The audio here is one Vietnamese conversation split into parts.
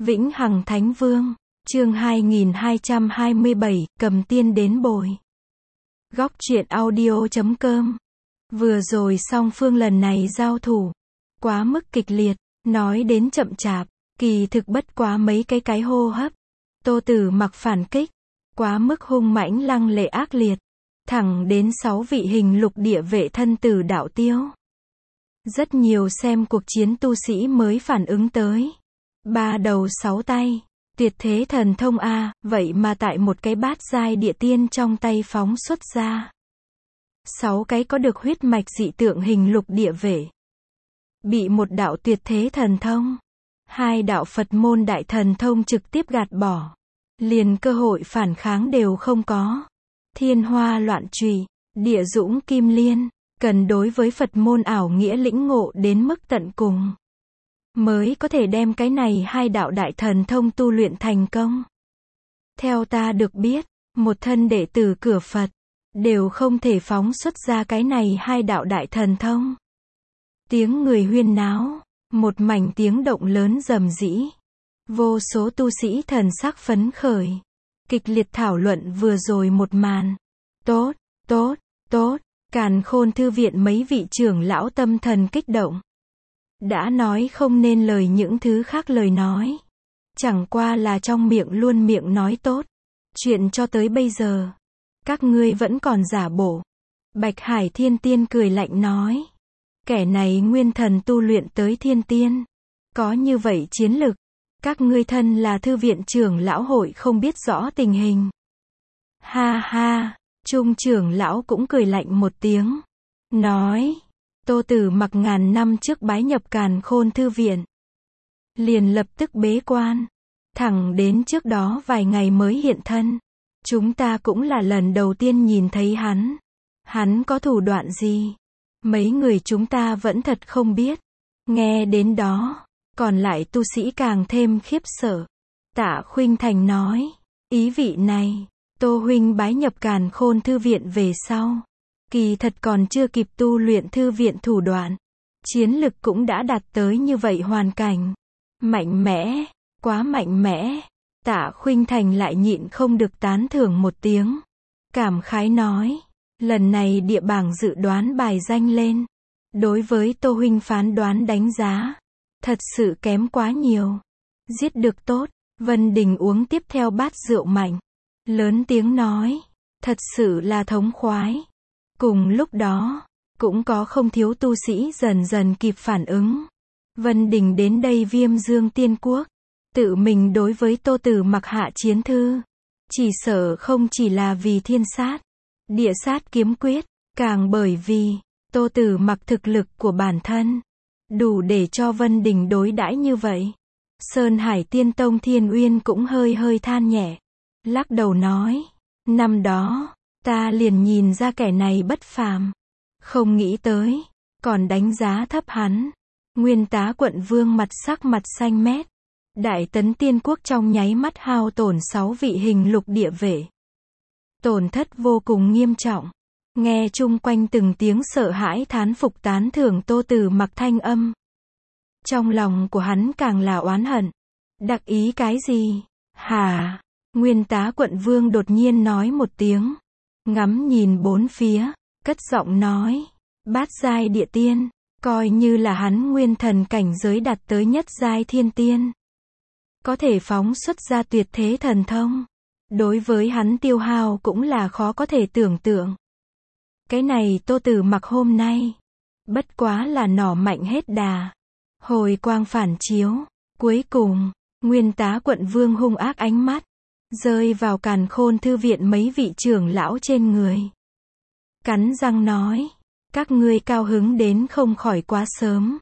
Vĩnh Hằng Thánh Vương, chương 2227, cầm tiên đến bồi. Góc truyện audio.com. Vừa rồi song phương lần này giao thủ, quá mức kịch liệt, nói đến chậm chạp, kỳ thực bất quá mấy cái hô hấp. Tô Tử Mặc phản kích, quá mức hung mãnh lăng lệ ác liệt, thẳng đến 6 vị hình lục địa vệ thân tử đạo tiêu. Rất nhiều xem cuộc chiến tu sĩ mới phản ứng tới. 3 đầu 6 tay, tuyệt thế thần thông a, vậy mà tại một cái bát giai địa tiên trong tay phóng xuất ra. 6 cái có được huyết mạch dị tượng hình lục địa vệ. Bị một đạo tuyệt thế thần thông, 2 đạo Phật môn đại thần thông trực tiếp gạt bỏ. Liền cơ hội phản kháng đều không có. Thiên hoa loạn trùy, địa dũng kim liên, cần đối với Phật môn ảo nghĩa lĩnh ngộ đến mức tận cùng, mới có thể đem cái này 2 đạo đại thần thông tu luyện thành công. Theo ta được biết, một thân đệ tử cửa Phật, đều không thể phóng xuất ra cái này 2 đạo đại thần thông. Tiếng người huyên náo, một mảnh tiếng động lớn rầm rĩ. Vô số tu sĩ thần sắc phấn khởi, kịch liệt thảo luận vừa rồi một màn. Tốt, tốt, tốt, Càn Khôn thư viện mấy vị trưởng lão tâm thần kích động. Đã nói không nên lời những thứ khác lời nói. Chẳng qua là trong miệng luôn miệng nói tốt. Chuyện cho tới bây giờ, các ngươi vẫn còn giả bộ. Bạch Hải Thiên Tiên cười lạnh nói. Kẻ này nguyên thần tu luyện tới thiên tiên. Có như vậy chiến lực. Các ngươi thân là thư viện trưởng lão hội không biết rõ tình hình. Ha ha, Trung trưởng lão cũng cười lạnh một tiếng. Nói, Tô Tử Mặc ngàn năm trước bái nhập Càn Khôn thư viện. Liền lập tức bế quan. Thẳng đến trước đó vài ngày mới hiện thân. Chúng ta cũng là lần đầu tiên nhìn thấy hắn. Hắn có thủ đoạn gì? Mấy người chúng ta vẫn thật không biết. Nghe đến đó, còn lại tu sĩ càng thêm khiếp sợ. Tạ Khuynh Thành nói, ý vị này, Tô huynh bái nhập Càn Khôn thư viện về sau, kỳ thật còn chưa kịp tu luyện thư viện thủ đoạn, chiến lực cũng đã đạt tới như vậy hoàn cảnh. Mạnh mẽ, quá mạnh mẽ. Tạ Khuynh Thành lại nhịn không được tán thưởng một tiếng. Cảm khái nói, lần này địa bảng dự đoán bài danh lên. Đối với Tô huynh phán đoán đánh giá, thật sự kém quá nhiều. Giết được tốt. Vân Đình uống tiếp theo bát rượu mạnh. Lớn tiếng nói, thật sự là thống khoái. Cùng lúc đó, cũng có không thiếu tu sĩ dần dần kịp phản ứng. Vân Đình đến đây Viêm Dương Tiên Quốc, tự mình đối với Tô Tử Mặc hạ chiến thư. Chỉ sợ không chỉ là vì thiên sát, địa sát kiếm quyết, càng bởi vì Tô Tử Mặc thực lực của bản thân đủ để cho Vân Đình đối đãi như vậy. Sơn Hải Tiên Tông Thiên Uyên cũng hơi than nhẹ, lắc đầu nói, năm đó, ta liền nhìn ra kẻ này bất phàm, không nghĩ tới, còn đánh giá thấp hắn. Nguyên Tá Quận Vương sắc mặt xanh mét. Đại Tấn Tiên Quốc trong nháy mắt hao tổn 6 vị hình lục địa vệ. Tổn thất vô cùng nghiêm trọng. Nghe chung quanh từng tiếng sợ hãi thán phục tán thưởng Tô Tử Mặc thanh âm. Trong lòng của hắn càng là oán hận. Đặc ý cái gì? Hả? Nguyên Tá Quận Vương đột nhiên nói một tiếng. Ngắm nhìn bốn phía, cất giọng nói. Bát giai địa tiên, coi như là hắn nguyên thần cảnh giới đạt tới nhất giai thiên tiên. Có thể phóng xuất ra tuyệt thế thần thông. Đối với hắn tiêu hao cũng là khó có thể tưởng tượng. Cái này Tô Tử Mặc hôm nay, bất quá là nỏ mạnh hết đà. Hồi quang phản chiếu. Cuối cùng, Nguyên Tá Quận Vương hung ác ánh mắt, rơi vào Càn Khôn thư viện mấy vị trưởng lão trên người. Cắn răng nói, các ngươi cao hứng đến không khỏi quá sớm.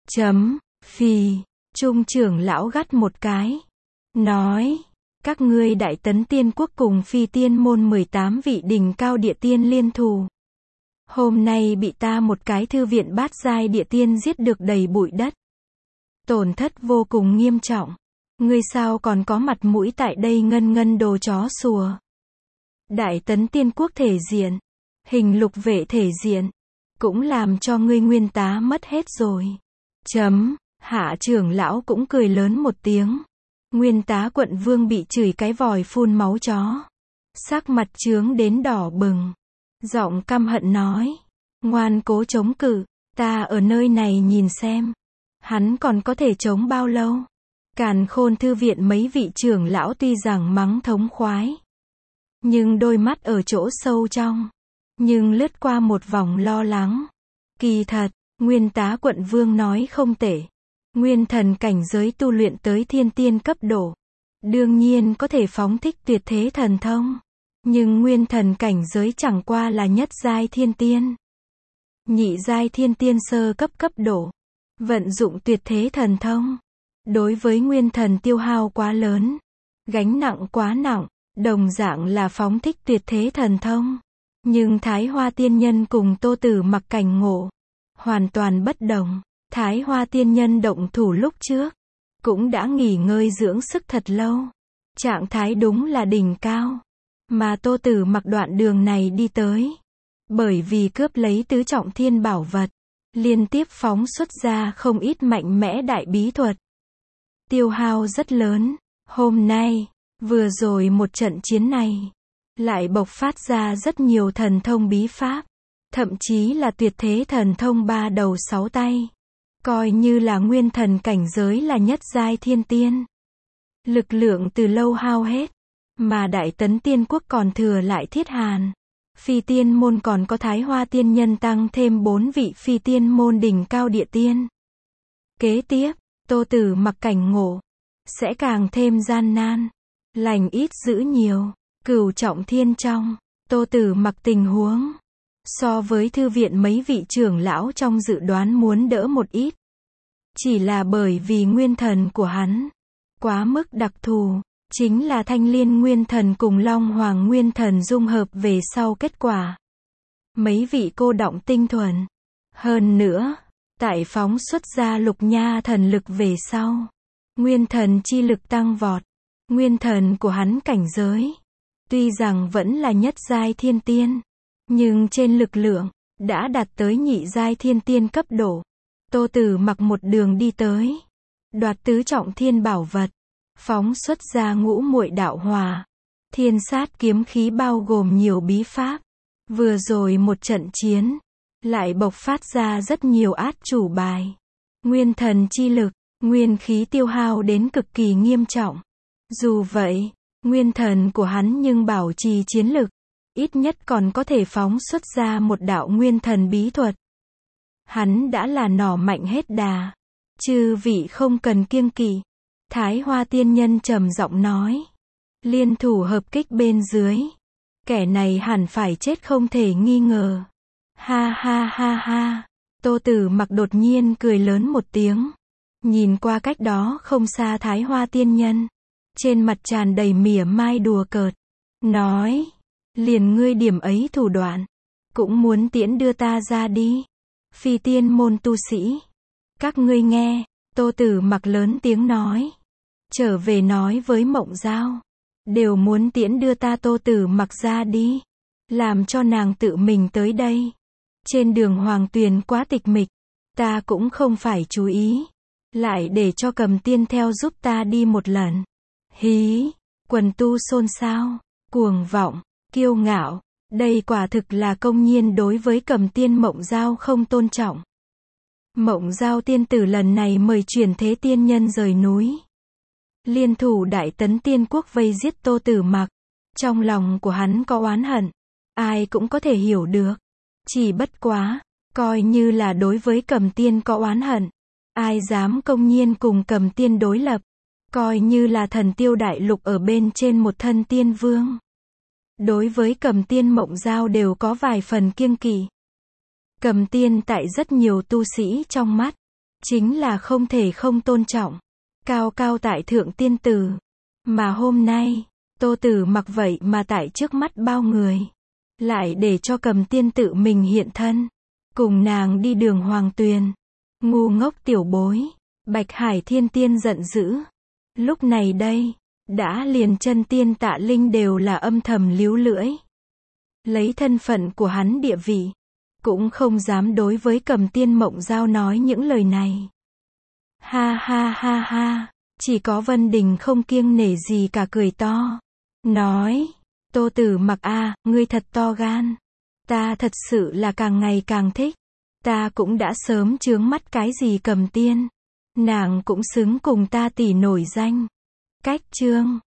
Phì, Trung trưởng lão gắt một cái. Nói, các ngươi Đại Tấn Tiên Quốc cùng Phi Tiên môn 18 vị đỉnh cao địa tiên liên thủ. Hôm nay bị ta một cái thư viện bát giai địa tiên giết được đầy bụi đất. Tổn thất vô cùng nghiêm trọng. Ngươi sao còn có mặt mũi tại đây ngân đồ chó sủa. Đại Tấn Tiên Quốc thể diện, hình lục vệ thể diện, cũng làm cho ngươi Nguyên Tá mất hết rồi. Hạ trưởng lão cũng cười lớn một tiếng. Nguyên tá quận vương bị chửi cái vòi phun máu chó. Sắc mặt chướng đến đỏ bừng. Giọng căm hận nói. Ngoan cố chống cự, ta ở nơi này nhìn xem. Hắn còn có thể chống bao lâu? Càn Khôn thư viện mấy vị trưởng lão tuy rằng mắng thống khoái, nhưng đôi mắt ở chỗ sâu trong, nhưng lướt qua một vòng lo lắng. Kỳ thật, Nguyên tá quận vương nói không tệ. Nguyên thần cảnh giới tu luyện tới thiên tiên cấp độ, đương nhiên có thể phóng thích tuyệt thế thần thông. Nhưng nguyên thần cảnh giới chẳng qua là nhất giai thiên tiên, nhị giai thiên tiên sơ cấp cấp độ. Vận dụng tuyệt thế thần thông, đối với nguyên thần tiêu hao quá lớn, gánh nặng quá nặng, đồng dạng là phóng thích tuyệt thế thần thông. Nhưng Thái Hoa Tiên Nhân cùng Tô Tử Mặc cảnh ngộ hoàn toàn bất đồng. Thái Hoa Tiên Nhân động thủ lúc trước, cũng đã nghỉ ngơi dưỡng sức thật lâu. Trạng thái đúng là đỉnh cao. Mà Tô Tử Mặc đoạn đường này đi tới, bởi vì cướp lấy tứ trọng thiên bảo vật, liên tiếp phóng xuất ra không ít mạnh mẽ đại bí thuật. Tiêu hao rất lớn. Hôm nay, vừa rồi một trận chiến này, lại bộc phát ra rất nhiều thần thông bí pháp, thậm chí là tuyệt thế thần thông ba đầu sáu tay. Coi như là nguyên thần cảnh giới là nhất giai thiên tiên. Lực lượng từ lâu hao hết, mà Đại Tấn Tiên Quốc còn thừa lại Thiết Hàn. Phi tiên môn còn có Thái Hoa Tiên Nhân tăng thêm 4 vị phi tiên môn đỉnh cao địa tiên. Kế tiếp, Tô Tử Mặc cảnh ngộ, sẽ càng thêm gian nan. Lành ít dữ nhiều, cửu trọng thiên trong, Tô Tử Mặc tình huống, so với thư viện mấy vị trưởng lão trong dự đoán muốn đỡ một ít. Chỉ là bởi vì nguyên thần của hắn quá mức đặc thù, chính là Thanh Liên Nguyên Thần cùng Long Hoàng Nguyên Thần dung hợp về sau kết quả. Mấy vị cô đọng tinh thuần. Hơn nữa, tại phóng xuất ra Lục Nha thần lực về sau, nguyên thần chi lực tăng vọt. Nguyên thần của hắn cảnh giới, tuy rằng vẫn là nhất giai thiên tiên, nhưng trên lực lượng, đã đạt tới nhị giai thiên tiên cấp độ. Tô Tử Mặc một đường đi tới, đoạt tứ trọng thiên bảo vật, phóng xuất ra ngũ muội đạo hỏa, thiên sát kiếm khí bao gồm nhiều bí pháp. Vừa rồi một trận chiến, lại bộc phát ra rất nhiều át chủ bài. Nguyên thần chi lực, nguyên khí tiêu hao đến cực kỳ nghiêm trọng. Dù vậy, nguyên thần của hắn nhưng bảo trì chiến lực, ít nhất còn có thể phóng xuất ra một đạo nguyên thần bí thuật. Hắn đã là nỏ mạnh hết đà. Chư vị không cần kiêng kỵ. Thái Hoa Tiên Nhân trầm giọng nói. Liên thủ hợp kích bên dưới. Kẻ này hẳn phải chết không thể nghi ngờ. Ha ha ha ha. Tô Tử Mặc đột nhiên cười lớn một tiếng. Nhìn qua cách đó không xa Thái Hoa Tiên Nhân. Trên mặt tràn đầy mỉa mai đùa cợt. Nói. Liền ngươi điểm ấy thủ đoạn, cũng muốn tiễn đưa ta ra đi. Phi tiên môn tu sĩ. Các ngươi nghe. Tô Tử Mặc lớn tiếng nói. Trở về nói với Mộng Giao. Đều muốn tiễn đưa ta Tô Tử Mặc ra đi. Làm cho nàng tự mình tới đây. Trên đường Hoàng Tuyền quá tịch mịch. Ta cũng không phải chú ý. Lại để cho Cầm Tiên theo giúp ta đi một lần. Hí. Quần tu xôn xao. Cuồng vọng. Kiêu ngạo. Đây quả thực là công nhiên đối với Cầm Tiên Mộng Giao không tôn trọng. Mộng Giao tiên tử lần này mời chuyển thế tiên nhân rời núi. Liên thủ Đại Tấn Tiên Quốc vây giết Tô Tử Mặc. Trong lòng của hắn có oán hận. Ai cũng có thể hiểu được. Chỉ bất quá, coi như là đối với Cầm Tiên có oán hận. Ai dám công nhiên cùng Cầm Tiên đối lập. Coi như là Thần Tiêu Đại Lục ở bên trên một thân tiên vương. Đối với Cầm Tiên Mộng Giao đều có vài phần kiêng kỵ. Cầm Tiên tại rất nhiều tu sĩ trong mắt, chính là không thể không tôn trọng. Cao cao tại thượng tiên tử. Mà hôm nay, Tô Tử Mặc vậy mà tại trước mắt bao người. Lại để cho Cầm Tiên tự mình hiện thân. Cùng nàng đi đường Hoàng Tuyền. Ngu ngốc tiểu bối. Bạch Hải Thiên Tiên giận dữ. Lúc này đây, đã liền chân tiên Tạ Linh đều là âm thầm líu lưỡi. Lấy thân phận của hắn địa vị, cũng không dám đối với Cầm Tiên Mộng Giao nói những lời này. Ha ha ha ha. Chỉ có Vân Đình không kiêng nể gì cả cười to. Nói, Tô Tử Mặc à, ngươi thật to gan. Ta thật sự là càng ngày càng thích. Ta cũng đã sớm chướng mắt cái gì Cầm Tiên. Nàng cũng xứng cùng ta tỷ nổi danh. Cách chương